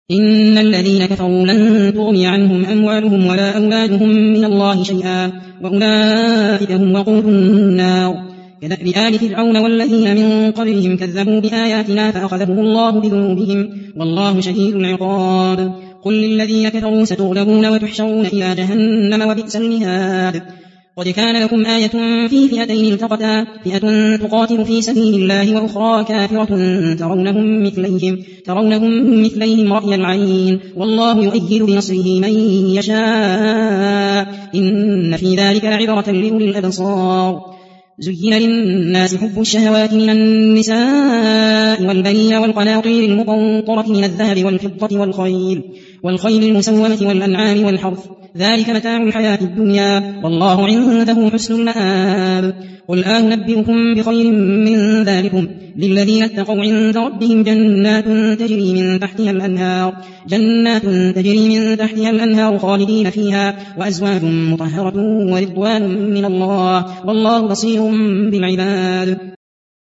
إن الذين كفروا لن تغني عنهم أموالهم ولا أولادهم من الله شيئا وأولئك هم وقود النار كدأب آل فرعون والذين من قبلهم كذبوا بآياتنا فأخذهم الله بذنوبهم والله شديد العقاب قل للذين كفروا ستغلبون وتحشرون إلى جهنم وبئس المهاد قد كان لكم آية في فئتين التقتا فئة تقاتل في سبيل الله وأخرى كافرة ترونهم مثليهم رأي العين والله يؤيد بنصره من يشاء إن في ذلك لعبرة لأولي الأبصار زين للناس حب الشهوات من النساء والبنين والقناطير المقنطرة من الذهب والفضة والخيل المسومة والأنعام والحرث ذلك متاع الحياة الدنيا والله عنده حسن المآب قل أنبئكم بخير من ذلكم للذين اتقوا عند ربهم جنات تجري من تحتها الأنهار خالدين فيها وأزواج مطهرة ورضوان من الله والله بصير بالعباد